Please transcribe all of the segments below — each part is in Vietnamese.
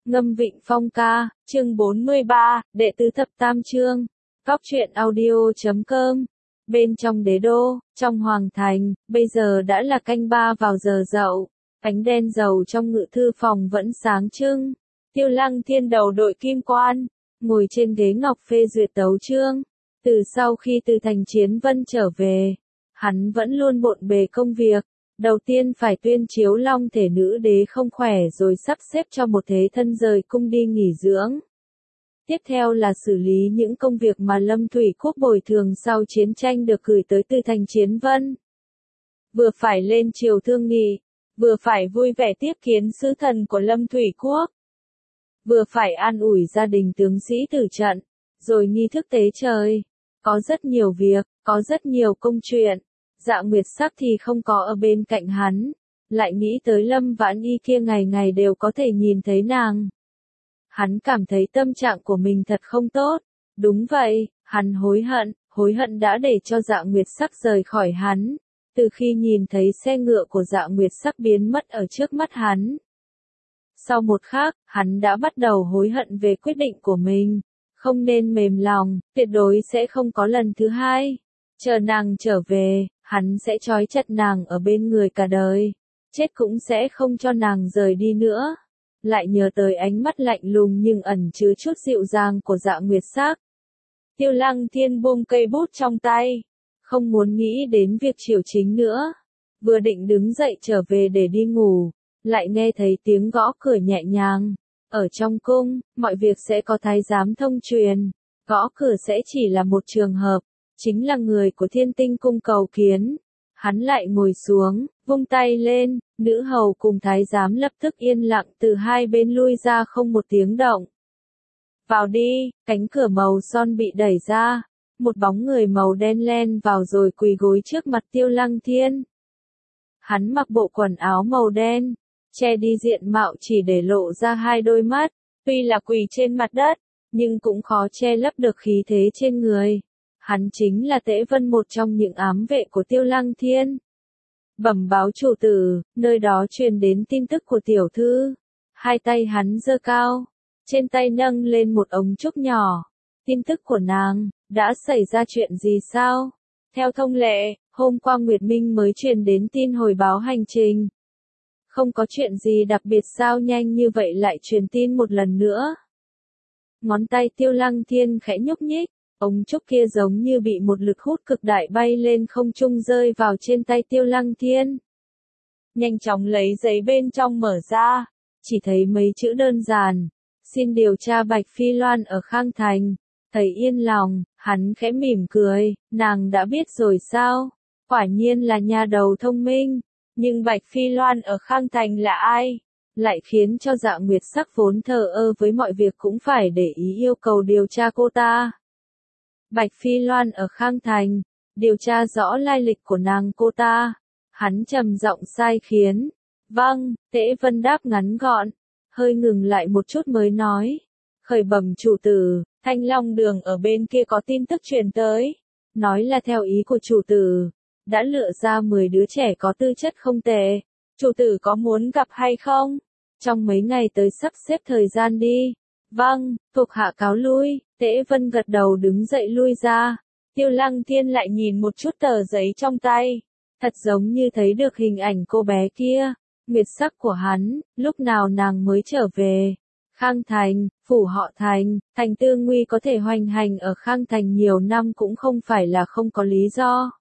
Ngâm Vịnh Phong ca, chương 43, đệ tứ thập tam chương. Góc truyện audio.com. Bên trong đế đô, trong hoàng thành, bây giờ đã là canh 3 vào giờ dậu. Ánh đen dầu trong ngự thư phòng vẫn sáng trưng. Tiêu Lăng Thiên đầu đội kim quan, ngồi trên ghế ngọc phê duyệt tấu chương. Từ sau khi từ thành Chiến Vân trở về, hắn vẫn luôn bộn bề công việc. Đầu tiên phải tuyên chiếu long thể nữ đế không khỏe rồi sắp xếp cho một thế thân rời cung đi nghỉ dưỡng. Tiếp theo là xử lý những công việc mà Lâm Thủy Quốc bồi thường sau chiến tranh được gửi tới từ thành Chiến Vân. Vừa phải lên triều thương nghị, vừa phải vui vẻ tiếp kiến sứ thần của Lâm Thủy Quốc. Vừa phải an ủi gia đình tướng sĩ tử trận, rồi nghi thức tế trời. Có rất nhiều việc, có rất nhiều công chuyện. Dạ Nguyệt Sắc thì không có ở bên cạnh hắn, lại nghĩ tới Lâm Vãn Y kia ngày ngày đều có thể nhìn thấy nàng. Hắn cảm thấy tâm trạng của mình thật không tốt. Đúng vậy, hắn hối hận đã để cho Dạ Nguyệt Sắc rời khỏi hắn, từ khi nhìn thấy xe ngựa của Dạ Nguyệt Sắc biến mất ở trước mắt hắn. Sau một khắc, hắn đã bắt đầu hối hận về quyết định của mình, không nên mềm lòng, tuyệt đối sẽ không có lần thứ hai. Chờ nàng trở về, hắn sẽ trói chặt nàng ở bên người cả đời, chết cũng sẽ không cho nàng rời đi nữa. Lại nhớ tới ánh mắt lạnh lùng nhưng ẩn chứa chút dịu dàng của Dạ Nguyệt Sắc. Tiêu Lăng Thiên buông cây bút trong tay, không muốn nghĩ đến việc triều chính nữa. Vừa định đứng dậy trở về để đi ngủ, lại nghe thấy tiếng gõ cửa nhẹ nhàng. Ở trong cung, mọi việc sẽ có thái giám thông truyền, gõ cửa sẽ chỉ là một trường hợp. Chính là người của Thiên Tinh cung cầu kiến. Hắn lại ngồi xuống, vung tay lên, nữ hầu cùng thái giám lập tức yên lặng từ hai bên lui ra không một tiếng động. Vào đi, cánh cửa màu son bị đẩy ra, một bóng người màu đen len vào rồi quỳ gối trước mặt Tiêu Lăng Thiên. Hắn mặc bộ quần áo màu đen, che đi diện mạo chỉ để lộ ra hai đôi mắt, tuy là quỳ trên mặt đất, nhưng cũng khó che lấp được khí thế trên người. Hắn chính là Tễ Vân, một trong những ám vệ của Tiêu Lăng Thiên. Bẩm báo chủ tử, nơi đó truyền đến tin tức của tiểu thư. Hai tay hắn giơ cao, trên tay nâng lên một ống trúc nhỏ. Tin tức của nàng, đã xảy ra chuyện gì sao? Theo thông lệ, hôm qua Nguyệt Minh mới truyền đến tin hồi báo hành trình. Không có chuyện gì đặc biệt sao nhanh như vậy lại truyền tin một lần nữa? Ngón tay Tiêu Lăng Thiên khẽ nhúc nhích. Ống trúc kia giống như bị một lực hút cực đại bay lên không trung rơi vào trên tay Tiêu Lăng Thiên. Nhanh chóng lấy giấy bên trong mở ra, chỉ thấy mấy chữ đơn giản. Xin điều tra Bạch Phi Loan ở Khang Thành. Thấy yên lòng, hắn khẽ mỉm cười, nàng đã biết rồi sao? Quả nhiên là nhà đầu thông minh. Nhưng Bạch Phi Loan ở Khang Thành là ai? Lại khiến cho Dạ Nguyệt Sắc vốn thờ ơ với mọi việc cũng phải để ý yêu cầu điều tra cô ta. Bạch Phi Loan ở Khang Thành, điều tra rõ lai lịch của nàng cô ta. Hắn trầm giọng sai khiến. Vâng, Tễ Vân đáp ngắn gọn, hơi ngừng lại một chút mới nói. Khởi bẩm chủ tử, Thanh Long Đường ở bên kia có tin tức truyền tới. Nói là theo ý của chủ tử, đã lựa ra 10 đứa trẻ có tư chất không tệ. Chủ tử có muốn gặp hay không? Trong mấy ngày tới sắp xếp thời gian đi. Vâng, thuộc hạ cáo lui. Tễ Vân gật đầu đứng dậy lui ra. Tiêu Lăng Thiên lại nhìn một chút tờ giấy trong tay. Thật giống như thấy được hình ảnh cô bé kia. Nguyệt Sắc của hắn, lúc nào nàng mới trở về. Khang Thành, phủ họ Thành, Thành Tư Nguy có thể hoành hành ở Khang Thành nhiều năm cũng không phải là không có lý do.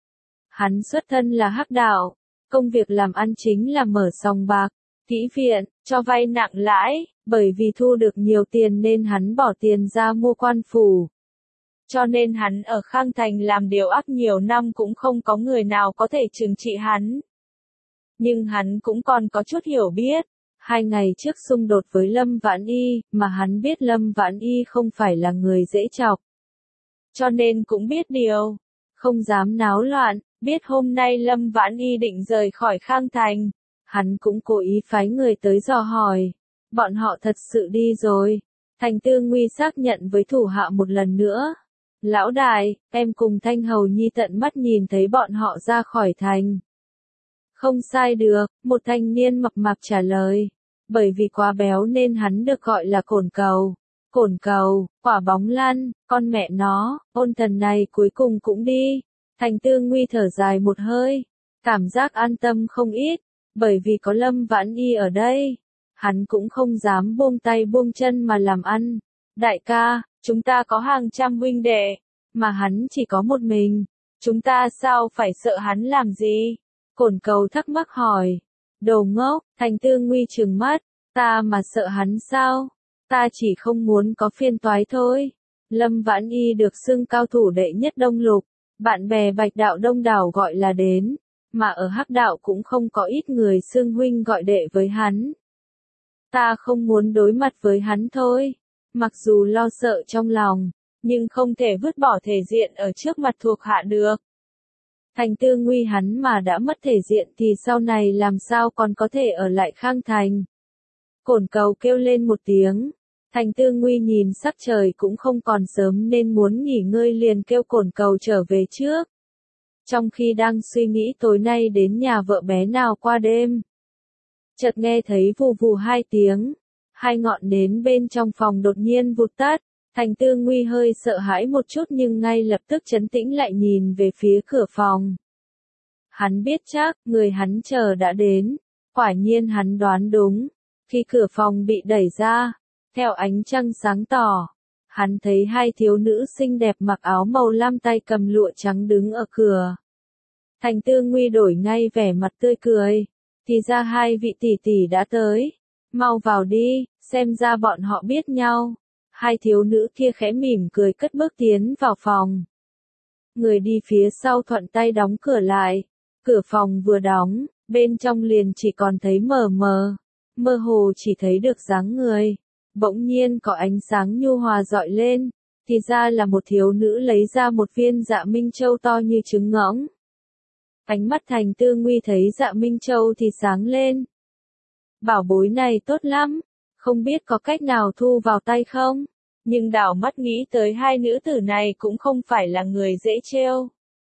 Hắn xuất thân là hắc đạo, công việc làm ăn chính là mở sòng bạc, kỹ viện, cho vay nặng lãi. Bởi vì thu được nhiều tiền nên hắn bỏ tiền ra mua quan phủ. Cho nên hắn ở Khang Thành làm điều ác nhiều năm cũng không có người nào có thể trừng trị hắn. Nhưng hắn cũng còn có chút hiểu biết. 2 ngày trước xung đột với Lâm Vãn Y, mà hắn biết Lâm Vãn Y không phải là người dễ chọc. Cho nên cũng biết điều. Không dám náo loạn, biết hôm nay Lâm Vãn Y định rời khỏi Khang Thành. Hắn cũng cố ý phái người tới dò hỏi. Bọn họ thật sự đi rồi. Thành Tư Nguy xác nhận với thủ hạ một lần nữa. Lão đại, em cùng Thanh Hầu Nhi tận mắt nhìn thấy bọn họ ra khỏi thành. Không sai được, một thanh niên mập mạp trả lời. bởi vì quá béo nên hắn được gọi là cồn cầu. Cồn cầu, quả bóng lăn, con mẹ nó, ôn thần này cuối cùng cũng đi. Thành Tư Nguy thở dài một hơi, cảm giác an tâm không ít, bởi vì có Lâm Vãn Y ở đây. Hắn cũng không dám buông tay buông chân mà làm ăn. Đại ca, chúng ta có hàng trăm huynh đệ, mà hắn chỉ có một mình. Chúng ta sao phải sợ hắn làm gì? Cồn cầu thắc mắc hỏi. Đồ ngốc, Thành Tư Nguy trừng mắt, ta mà sợ hắn sao? Ta chỉ không muốn có phiền toái thôi. Lâm Vãn Y được xưng cao thủ đệ nhất Đông Lục, bạn bè Bạch đạo đông đảo gọi là đến, mà ở Hắc đạo cũng không có ít người xưng huynh gọi đệ với hắn. Ta không muốn đối mặt với hắn thôi, mặc dù lo sợ trong lòng, nhưng không thể vứt bỏ thể diện ở trước mặt thuộc hạ được. Thành Tư Nguy hắn mà đã mất thể diện thì sau này làm sao còn có thể ở lại Khang Thành. Cồn cầu kêu lên một tiếng. Thành Tư Nguy nhìn sắc trời cũng không còn sớm nên muốn nghỉ ngơi liền kêu cồn cầu trở về trước. Trong khi đang suy nghĩ tối nay đến nhà vợ bé nào qua đêm, chợt nghe thấy vù vù hai tiếng, hai ngọn nến bên trong phòng đột nhiên vụt tắt. Thành Tư Nguy hơi sợ hãi một chút nhưng ngay lập tức trấn tĩnh lại nhìn về phía cửa phòng. Hắn biết chắc, người hắn chờ đã đến. Quả nhiên hắn đoán đúng. Khi cửa phòng bị đẩy ra, theo ánh trăng sáng tỏ, hắn thấy hai thiếu nữ xinh đẹp mặc áo màu lam tay cầm lụa trắng đứng ở cửa. Thành Tư Nguy đổi ngay vẻ mặt tươi cười. Thì ra hai vị tỷ tỷ đã tới. Mau vào đi, xem ra bọn họ biết nhau. Hai thiếu nữ kia khẽ mỉm cười cất bước tiến vào phòng. Người đi phía sau thuận tay đóng cửa lại. Cửa phòng vừa đóng, bên trong liền chỉ còn thấy mờ mờ. Mơ hồ chỉ thấy được dáng người. Bỗng nhiên có ánh sáng nhu hòa rọi lên. Thì ra là một thiếu nữ lấy ra một viên Dạ Minh Châu to như trứng ngỗng. Ánh mắt Thành Tư Nguy thấy Dạ Minh Châu thì sáng lên. Bảo bối này tốt lắm, không biết có cách nào thu vào tay không? Nhưng đảo mắt nghĩ tới hai nữ tử này cũng không phải là người dễ trêu.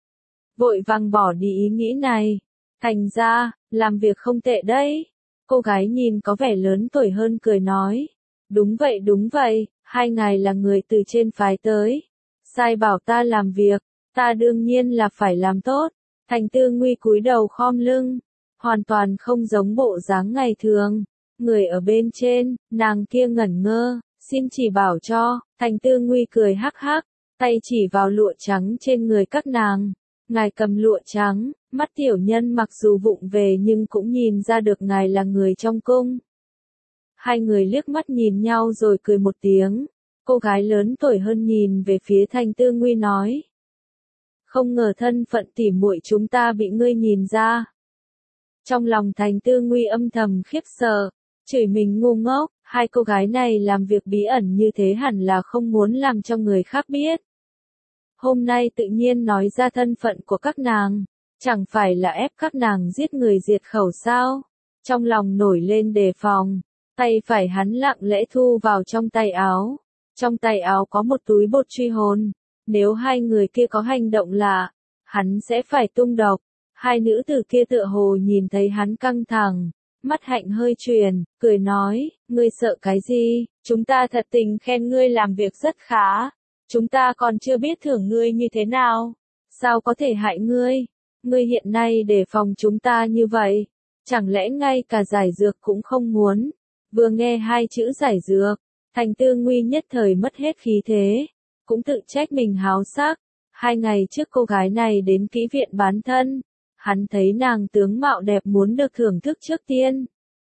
Vội vàng bỏ đi ý nghĩ này. Thành ra, làm việc không tệ đấy. Cô gái nhìn có vẻ lớn tuổi hơn cười nói. Đúng vậy, hai ngài là người từ trên phái tới. Sai bảo ta làm việc, ta đương nhiên là phải làm tốt. Thành Tư Nguy cúi đầu khom lưng, hoàn toàn không giống bộ dáng ngày thường. Người ở bên trên, nàng kia ngẩn ngơ, xin chỉ bảo cho. Thành Tư Nguy cười hắc hắc, tay chỉ vào lụa trắng trên người các nàng. Ngài cầm lụa trắng, mắt tiểu nhân mặc dù vụng về nhưng cũng nhìn ra được ngài là người trong cung. Hai người liếc mắt nhìn nhau rồi cười một tiếng. Cô gái lớn tuổi hơn nhìn về phía Thành Tư Nguy nói. Không ngờ thân phận tỉ muội chúng ta bị ngươi nhìn ra. Trong lòng Thành Tư Nguy âm thầm khiếp sợ, chửi mình ngu ngốc, hai cô gái này làm việc bí ẩn như thế hẳn là không muốn làm cho người khác biết. Hôm nay tự nhiên nói ra thân phận của các nàng, chẳng phải là ép các nàng giết người diệt khẩu sao? Trong lòng nổi lên đề phòng, tay phải hắn lặng lẽ thu vào trong tay áo. Trong tay áo có một túi bột truy hồn. Nếu hai người kia có hành động lạ, hắn sẽ phải tung độc. Hai nữ tử kia tựa hồ nhìn thấy hắn căng thẳng, mắt hạnh hơi chuyển, cười nói, ngươi sợ cái gì, chúng ta thật tình khen ngươi làm việc rất khá, chúng ta còn chưa biết thưởng ngươi như thế nào, sao có thể hại ngươi, ngươi hiện nay để phòng chúng ta như vậy, chẳng lẽ ngay cả giải dược cũng không muốn, vừa nghe hai chữ giải dược, Thành Tư Nguy nhất thời mất hết khí thế, cũng tự trách mình háo sắc, 2 ngày trước cô gái này đến kỹ viện bán thân. Hắn thấy nàng tướng mạo đẹp muốn được thưởng thức trước tiên.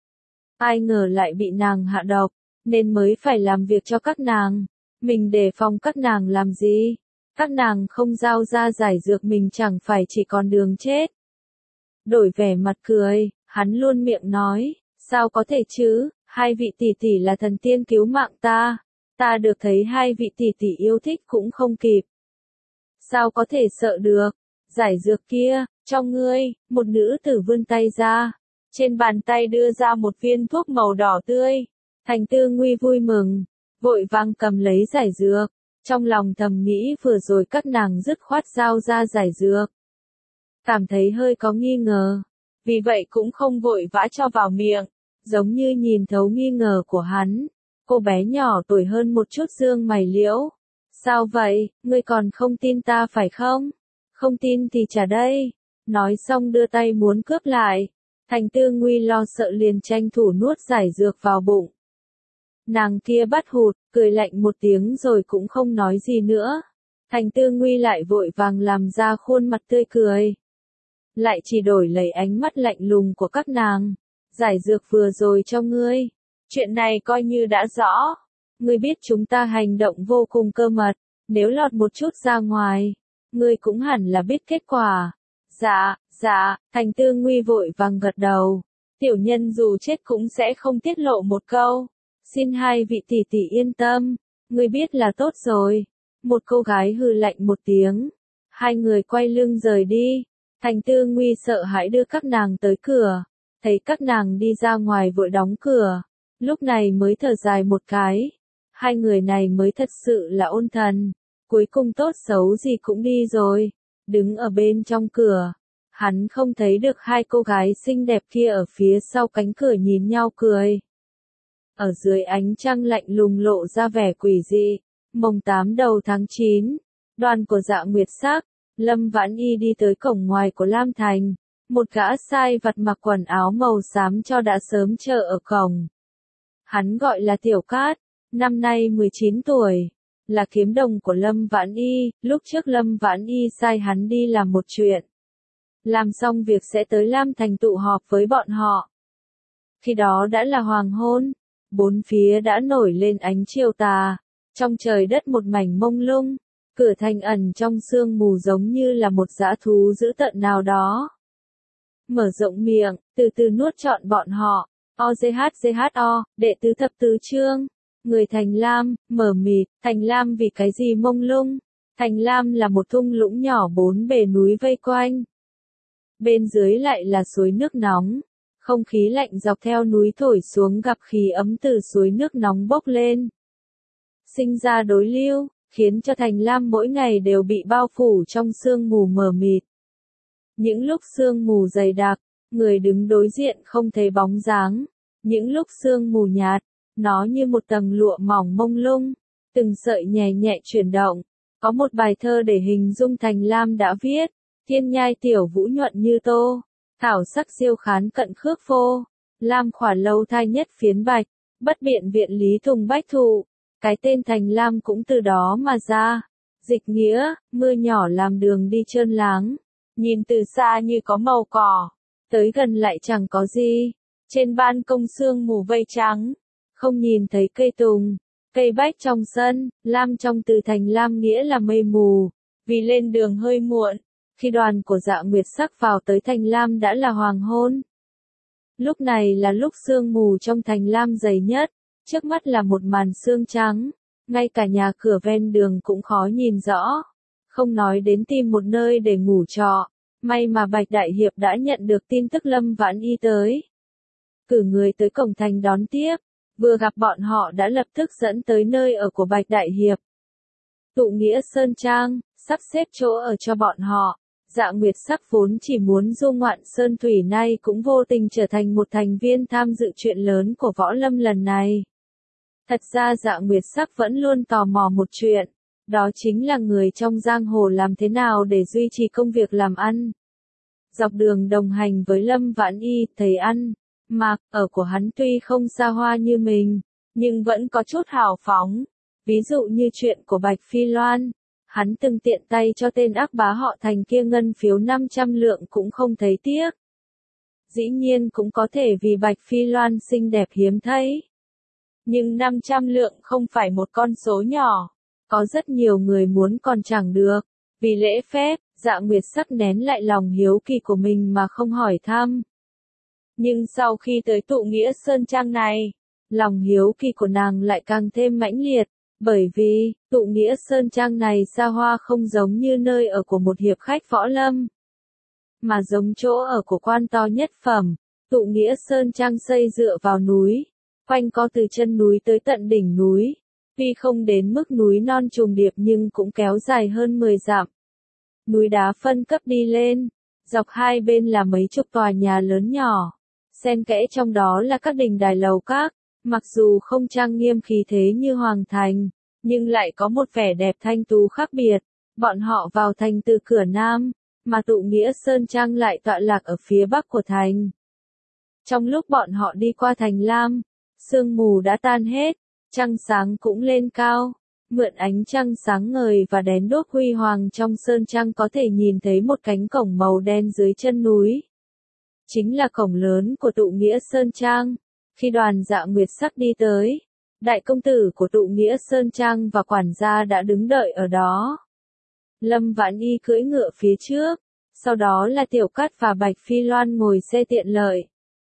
Ai ngờ lại bị nàng hạ độc, nên mới phải làm việc cho các nàng. Mình đề phòng các nàng làm gì? Các nàng không giao ra giải dược mình chẳng phải chỉ còn đường chết. Đổi vẻ mặt cười, hắn luôn miệng nói, sao có thể chứ, hai vị tỷ tỷ là thần tiên cứu mạng ta. Ta được thấy hai vị tỷ tỷ yêu thích cũng không kịp. Sao có thể sợ được? Giải dược kia, cho ngươi, một nữ tử vươn tay ra. Trên bàn tay đưa ra một viên thuốc màu đỏ tươi. Thành Tư Nguy vui mừng, vội vàng cầm lấy giải dược. Trong lòng thầm nghĩ vừa rồi các nàng dứt khoát giao ra giải dược. Cảm thấy hơi có nghi ngờ. Vì vậy cũng không vội vã cho vào miệng. giống như nhìn thấu nghi ngờ của hắn. Cô bé nhỏ tuổi hơn một chút dương mày liễu. Sao vậy, ngươi còn không tin ta phải không? Không tin thì trả đây. Nói xong đưa tay muốn cướp lại. Thành Tư Nguy lo sợ liền tranh thủ nuốt giải dược vào bụng. Nàng kia bắt hụt, cười lạnh một tiếng rồi cũng không nói gì nữa. Thành Tư Nguy lại vội vàng làm ra khuôn mặt tươi cười. Lại chỉ đổi lấy ánh mắt lạnh lùng của các nàng. Giải dược vừa rồi cho ngươi. Chuyện này coi như đã rõ. Ngươi biết chúng ta hành động vô cùng cơ mật. Nếu lọt một chút ra ngoài, ngươi cũng hẳn là biết kết quả. Dạ, Thành Tư Nguy vội vàng gật đầu. Tiểu nhân dù chết cũng sẽ không tiết lộ một câu. Xin hai vị tỷ tỷ yên tâm. Ngươi biết là tốt rồi. Một cô gái hừ lạnh một tiếng. Hai người quay lưng rời đi. Thành Tư Nguy sợ hãi đưa các nàng tới cửa. Thấy các nàng đi ra ngoài vội đóng cửa. Lúc này mới thở dài một cái. Hai người này mới thật sự là ôn thần. Cuối cùng tốt xấu gì cũng đi rồi. Đứng ở bên trong cửa. Hắn không thấy được hai cô gái xinh đẹp kia ở phía sau cánh cửa nhìn nhau cười. Ở dưới ánh trăng lạnh lùng lộ ra vẻ quỷ dị. Mồng 8 đầu tháng 9. Đoàn của Dạ Nguyệt Sắc. Lâm Vãn Y đi tới cổng ngoài của Lam Thành. Một gã sai vặt mặc quần áo màu xám cho đã sớm chờ ở cổng. Hắn gọi là Tiểu Cát. Năm nay 19 tuổi. Là kiếm đồng của Lâm Vãn Y. Lúc trước Lâm Vãn Y sai hắn đi làm một chuyện. Làm xong việc sẽ tới Lam Thành tụ họp với bọn họ. Khi đó đã là hoàng hôn. Bốn phía đã nổi lên ánh chiều tà. Trong trời đất một mảnh mông lung. Cửa thành ẩn trong sương mù giống như là một dã thú dữ tợn nào đó. Mở rộng miệng, từ từ nuốt trọn bọn họ. OZHZHO, đệ tứ thập tứ chương. Người Thành Lam, mở mịt. Thành Lam vì cái gì mông lung? Thành Lam là một thung lũng nhỏ bốn bề núi vây quanh. Bên dưới lại là suối nước nóng. Không khí lạnh dọc theo núi thổi xuống gặp khí ấm từ suối nước nóng bốc lên. Sinh ra đối lưu, khiến cho Thành Lam mỗi ngày đều bị bao phủ trong sương mù mờ mịt. Những lúc sương mù dày đặc, người đứng đối diện không thấy bóng dáng. Những lúc sương mù nhạt, nó như một tầng lụa mỏng mông lung, từng sợi nhẹ nhẹ chuyển động. Có một bài thơ để hình dung Thành Lam đã viết. Thiên nhai tiểu vũ nhuận như tô, thảo sắc siêu khán cận khước phô, lam khỏa lâu thai nhất phiến bạch, bất biện viện lý thùng bách thụ. Cái tên Thành Lam cũng từ đó mà ra. Dịch nghĩa, mưa nhỏ làm đường đi trơn láng. Nhìn từ xa như có màu cỏ, tới gần lại chẳng có gì. Trên ban công sương mù vây trắng, không nhìn thấy cây tùng, cây bách trong sân. Lam trong từ Thành Lam nghĩa là mây mù, vì lên đường hơi muộn. Khi đoàn của Dạ Nguyệt Sắc vào tới Thành Lam đã là hoàng hôn. Lúc này là lúc sương mù trong Thành Lam dày nhất, trước mắt là một màn sương trắng, ngay cả nhà cửa ven đường cũng khó nhìn rõ. Không nói đến tìm một nơi để ngủ trọ, may mà Bạch Đại Hiệp đã nhận được tin tức Lâm Vãn Y tới. Cử người tới cổng thành đón tiếp, vừa gặp bọn họ đã lập tức dẫn tới nơi ở của Bạch Đại Hiệp. Tụ Nghĩa Sơn Trang, sắp xếp chỗ ở cho bọn họ. Dạ Nguyệt Sắc vốn chỉ muốn du ngoạn Sơn Thủy nay cũng vô tình trở thành một thành viên tham dự chuyện lớn của Võ Lâm lần này. Thật ra Dạ Nguyệt Sắc vẫn luôn tò mò một chuyện, đó chính là người trong giang hồ làm thế nào để duy trì công việc làm ăn. Dọc đường đồng hành với Lâm Vãn Y, thấy ăn, mặc, ở của hắn tuy không xa hoa như mình, nhưng vẫn có chút hào phóng. Ví dụ như chuyện của Bạch Phi Loan. Hắn từng tiện tay cho tên ác bá họ Thành kia ngân phiếu 500 lượng cũng không thấy tiếc. Dĩ nhiên cũng có thể vì Bạch Phi Loan xinh đẹp hiếm thấy. Nhưng 500 lượng không phải một con số nhỏ. Có rất nhiều người muốn còn chẳng được. Vì lễ phép, Dạ Nguyệt Sắc nén lại lòng hiếu kỳ của mình mà không hỏi thăm. Nhưng sau khi tới Tụ Nghĩa Sơn Trang này, lòng hiếu kỳ của nàng lại càng thêm mãnh liệt. Bởi vì, Tụ Nghĩa Sơn Trang này xa hoa không giống như nơi ở của một hiệp khách võ lâm, mà giống chỗ ở của quan to nhất phẩm. Tụ Nghĩa Sơn Trang xây dựa vào núi, quanh co từ chân núi tới tận đỉnh núi. Tuy không đến mức núi non trùng điệp nhưng cũng kéo dài hơn 10 dặm. Núi đá phân cấp đi lên, dọc hai bên là mấy chục tòa nhà lớn nhỏ. xen kẽ trong đó là các đình đài lầu các, mặc dù không trang nghiêm khí thế như hoàng thành, nhưng lại có một vẻ đẹp thanh tú khác biệt. Bọn họ vào thành từ cửa Nam, mà tụ nghĩa Sơn Trang lại tọa lạc ở phía Bắc của thành. Trong lúc bọn họ đi qua thành Lam, sương mù đã tan hết, trăng sáng cũng lên cao. Mượn ánh trăng sáng ngời và đèn đuốc huy hoàng trong Sơn Trang có thể nhìn thấy một cánh cổng màu đen dưới chân núi. Chính là cổng lớn của tụ nghĩa Sơn Trang. Khi đoàn Dạ Nguyệt Sắc đi tới, đại công tử của tụ nghĩa Sơn Trang và quản gia đã đứng đợi ở đó. Lâm Vãn Y cưỡi ngựa phía trước, sau đó là Tiểu Cát và Bạch Phi Loan ngồi xe tiện lợi.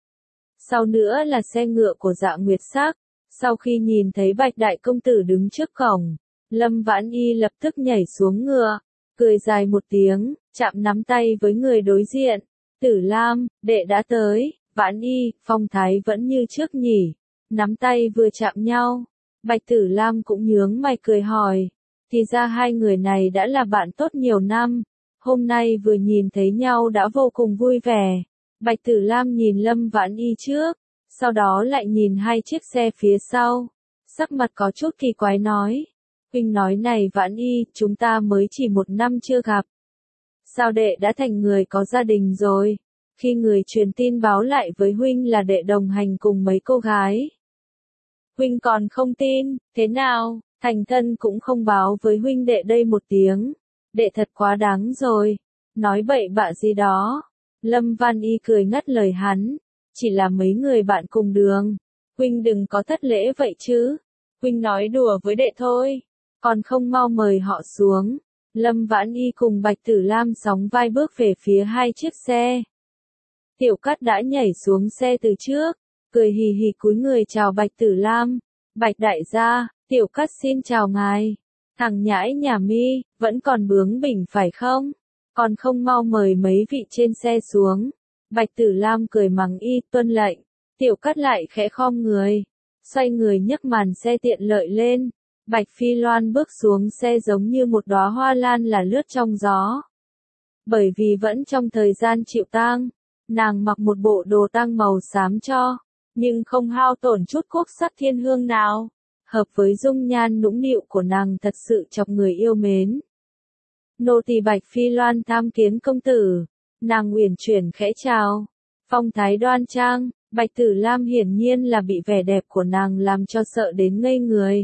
Sau nữa là xe ngựa của Dạ Nguyệt Sắc. Sau khi nhìn thấy Bạch đại công tử đứng trước cổng, Lâm Vãn Y lập tức nhảy xuống ngựa, cười dài một tiếng, chạm nắm tay với người đối diện. Tử Lam, đệ đã tới. Vãn Y, phong thái vẫn như trước nhỉ. Nắm tay vừa chạm nhau, Bạch Tử Lam cũng nhướng mày cười hỏi. Thì ra hai người này đã là bạn tốt nhiều năm, hôm nay vừa nhìn thấy nhau đã vô cùng vui vẻ. Bạch Tử Lam nhìn Lâm Vãn Y trước, sau đó lại nhìn hai chiếc xe phía sau, sắc mặt có chút kỳ quái nói. Huynh nói này Vãn Y, chúng ta mới chỉ 1 năm chưa gặp. Sao đệ đã thành người có gia đình rồi? Khi người truyền tin báo lại với huynh là đệ đồng hành cùng mấy cô gái. Huynh còn không tin, thế nào, thành thân cũng không báo với huynh đệ đây một tiếng. Đệ thật quá đáng rồi, nói bậy bạ gì đó. Lâm Vãn Y cười ngắt lời hắn, chỉ là mấy người bạn cùng đường. Huynh đừng có thất lễ vậy chứ, huynh nói đùa với đệ thôi, còn không mau mời họ xuống. Lâm Vãn Y cùng Bạch Tử Lam sóng vai bước về phía hai chiếc xe. Tiểu Cát đã nhảy xuống xe từ trước, cười hì hì cúi người chào Bạch Tử Lam. Bạch đại gia, Tiểu Cát xin chào ngài. Thằng nhãi nhà mi, vẫn còn bướng bỉnh phải không? Còn không mau mời mấy vị trên xe xuống. Bạch Tử Lam cười mắng y, tuân lệnh. Tiểu Cát lại khẽ khom người, xoay người nhấc màn xe tiện lợi lên. Bạch Phi Loan bước xuống xe giống như một đóa hoa lan là lướt trong gió. Bởi vì vẫn trong thời gian chịu tang, nàng mặc một bộ đồ tang màu xám cho, nhưng không hao tổn chút quốc sắc thiên hương nào, hợp với dung nhan nũng nịu của nàng thật sự chọc người yêu mến. Nô tỳ Bạch Phi Loan tham kiến công tử. Nàng uyển chuyển khẽ chào, phong thái đoan trang. Bạch Tử Lam hiển nhiên là bị vẻ đẹp của nàng làm cho sợ đến ngây người.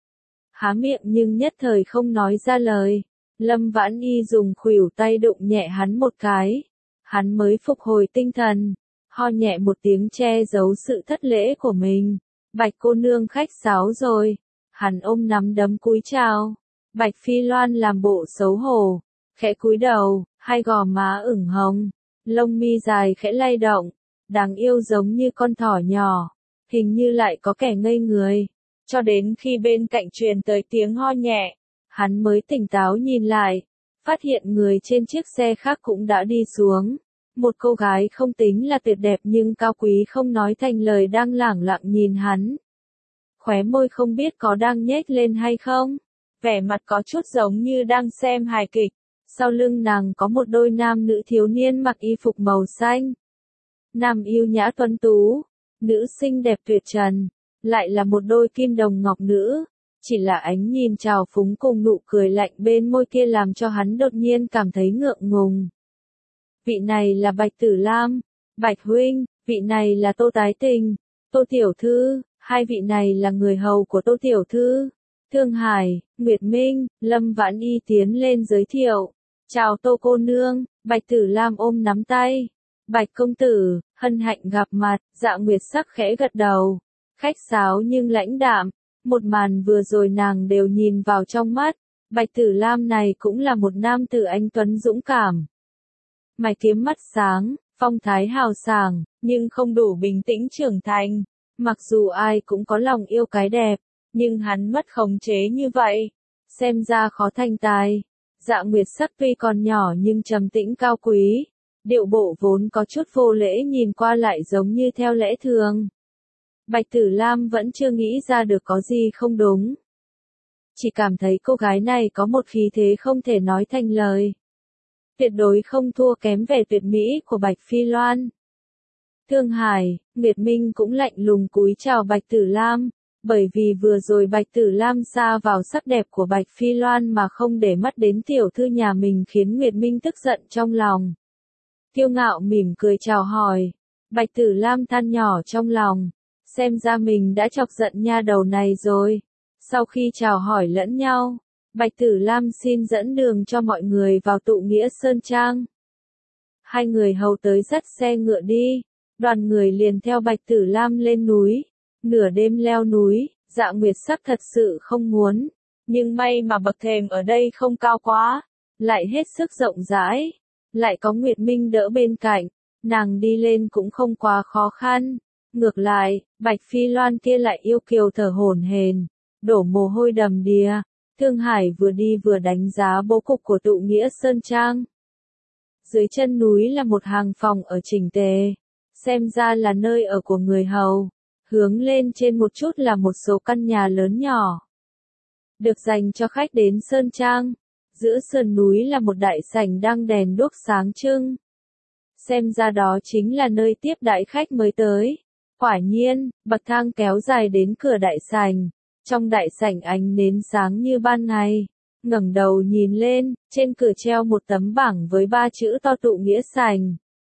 Há miệng nhưng nhất thời không nói ra lời. Lâm Vãn Y dùng khuỷu tay đụng nhẹ hắn một cái. Hắn mới phục hồi tinh thần, ho nhẹ một tiếng che giấu sự thất lễ của mình. Bạch cô nương khách sáo rồi. Hắn ôm nắm đấm cúi chào. Bạch Phi Loan làm bộ xấu hổ, khẽ cúi đầu, hai gò má ửng hồng, lông mi dài khẽ lay động, đáng yêu giống như con thỏ nhỏ, hình như lại có kẻ ngây người. Cho đến khi bên cạnh truyền tới tiếng ho nhẹ, hắn mới tỉnh táo nhìn lại, phát hiện người trên chiếc xe khác cũng đã đi xuống. Một cô gái không tính là tuyệt đẹp nhưng cao quý không nói thành lời đang lẳng lặng nhìn hắn. Khóe môi không biết có đang nhếch lên hay không, vẻ mặt có chút giống như đang xem hài kịch. Sau lưng nàng có một đôi nam nữ thiếu niên mặc y phục màu xanh. Nam yêu nhã tuấn tú, nữ xinh đẹp tuyệt trần, lại là một đôi kim đồng ngọc nữ. Chỉ là ánh nhìn trào phúng cùng nụ cười lạnh bên môi kia làm cho hắn đột nhiên cảm thấy ngượng ngùng. Vị này là Bạch Tử Lam, Bạch huynh, vị này là Tô Tái Tình, Tô tiểu thư, hai vị này là người hầu của Tô tiểu thư. Thương Hải, Nguyệt Minh, Lâm Vãn Y tiến lên giới thiệu. Chào Tô cô nương. Bạch Tử Lam ôm nắm tay. Bạch công tử, hân hạnh gặp mặt. Dạ Nguyệt Sắc khẽ gật đầu, khách sáo nhưng lãnh đạm. Một màn vừa rồi nàng đều nhìn vào trong mắt. Bạch Tử Lam này cũng là một nam tử anh tuấn dũng cảm. Mày kiếm mắt sáng, phong thái hào sảng, nhưng không đủ bình tĩnh trưởng thành. Mặc dù ai cũng có lòng yêu cái đẹp, nhưng hắn mất khống chế như vậy, xem ra khó thành tài. Dạ Nguyệt Sắc tuy còn nhỏ nhưng trầm tĩnh cao quý, điệu bộ vốn có chút vô lễ nhìn qua lại giống như theo lẽ thường. Bạch Tử Lam vẫn chưa nghĩ ra được có gì không đúng. Chỉ cảm thấy cô gái này có một khí thế không thể nói thành lời. Tuyệt đối không thua kém vẻ tuyệt mỹ của Bạch Phi Loan. Thương Hải, Nguyệt Minh cũng lạnh lùng cúi chào Bạch Tử Lam, bởi vì vừa rồi Bạch Tử Lam sa vào sắc đẹp của Bạch Phi Loan mà không để mắt đến tiểu thư nhà mình khiến Nguyệt Minh tức giận trong lòng. Kiêu ngạo mỉm cười chào hỏi, Bạch Tử Lam than nhỏ trong lòng, xem ra mình đã chọc giận nha đầu này rồi. Sau khi chào hỏi lẫn nhau, Bạch Tử Lam xin dẫn đường cho mọi người vào tụ nghĩa Sơn Trang. Hai người hầu tới dắt xe ngựa đi, đoàn người liền theo Bạch Tử Lam lên núi. Nửa đêm leo núi, Dạ Nguyệt Sắc thật sự không muốn, nhưng may mà bậc thềm ở đây không cao quá, lại hết sức rộng rãi, lại có Nguyệt Minh đỡ bên cạnh, nàng đi lên cũng không quá khó khăn. Ngược lại, Bạch Phi Loan kia lại yêu kiều thở hổn hển, đổ mồ hôi đầm đìa. Thương Hải vừa đi vừa đánh giá bố cục của tụ nghĩa Sơn Trang. Dưới chân núi là một hàng phòng ở chỉnh tề, xem ra là nơi ở của người hầu. Hướng lên trên một chút là một số căn nhà lớn nhỏ, được dành cho khách đến Sơn Trang. Giữa sườn núi là một đại sảnh đang đèn đuốc sáng trưng. Xem ra đó chính là nơi tiếp đãi khách mới tới. Quả nhiên, bậc thang kéo dài đến cửa đại sảnh. Trong đại sảnh ánh nến sáng như ban ngày. Ngẩng đầu nhìn lên, trên cửa treo một tấm bảng với 3 chữ to tụ nghĩa sảnh.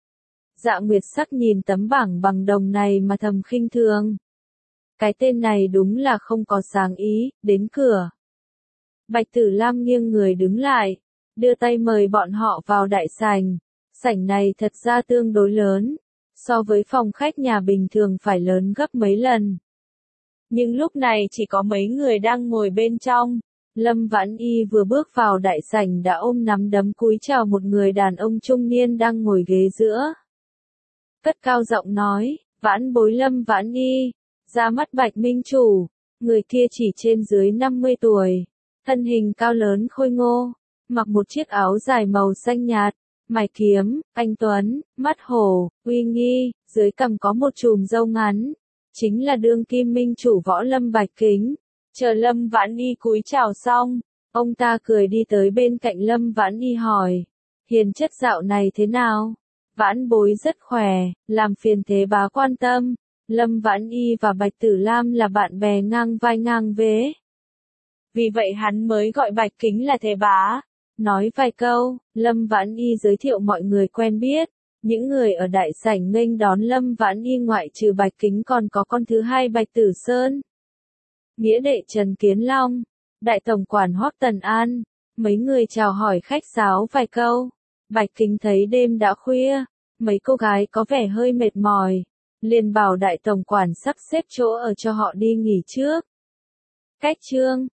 Dạ Nguyệt Sắc nhìn tấm bảng bằng đồng này mà thầm khinh thường. Cái tên này đúng là không có sáng ý, đến cửa. Bạch Tử Lam nghiêng người đứng lại, đưa tay mời bọn họ vào đại sảnh. Sảnh này thật ra tương đối lớn, so với phòng khách nhà bình thường phải lớn gấp mấy lần. Nhưng lúc này chỉ có mấy người đang ngồi bên trong. Lâm Vãn Y vừa bước vào đại sảnh đã ôm nắm đấm cúi chào một người đàn ông trung niên đang ngồi ghế giữa. Cất cao giọng nói, Vãn bối Lâm Vãn Y, ra mắt Bạch Minh Chủ. Người kia chỉ trên dưới 50 tuổi, thân hình cao lớn khôi ngô, mặc một chiếc áo dài màu xanh nhạt, mày kiếm, anh tuấn, mắt hổ, uy nghi, dưới cằm có một chùm râu ngắn, chính là đương kim minh chủ Võ Lâm Bạch Kính. Chờ Lâm Vãn Y cúi chào xong, ông ta cười đi tới bên cạnh Lâm Vãn Y hỏi, hiền chất dạo này thế nào? Vãn bối rất khỏe, làm phiền thế bá quan tâm. Lâm Vãn Y và Bạch Tử Lam là bạn bè ngang vai ngang vế. Vì vậy hắn mới gọi Bạch Kính là thế bá. Nói vài câu, Lâm Vãn Y giới thiệu mọi người quen biết. Những người ở đại sảnh nghênh đón Lâm Vãn Y ngoại trừ Bạch Kính còn có con thứ hai Bạch Tử Sơn, nghĩa đệ Trần Kiến Long, đại tổng quản Hoắc Tần An. Mấy người chào hỏi khách sáo vài câu. Bạch Kính thấy đêm đã khuya, mấy cô gái có vẻ hơi mệt mỏi, liền bảo đại tổng quản sắp xếp chỗ ở cho họ đi nghỉ trước. Cách chương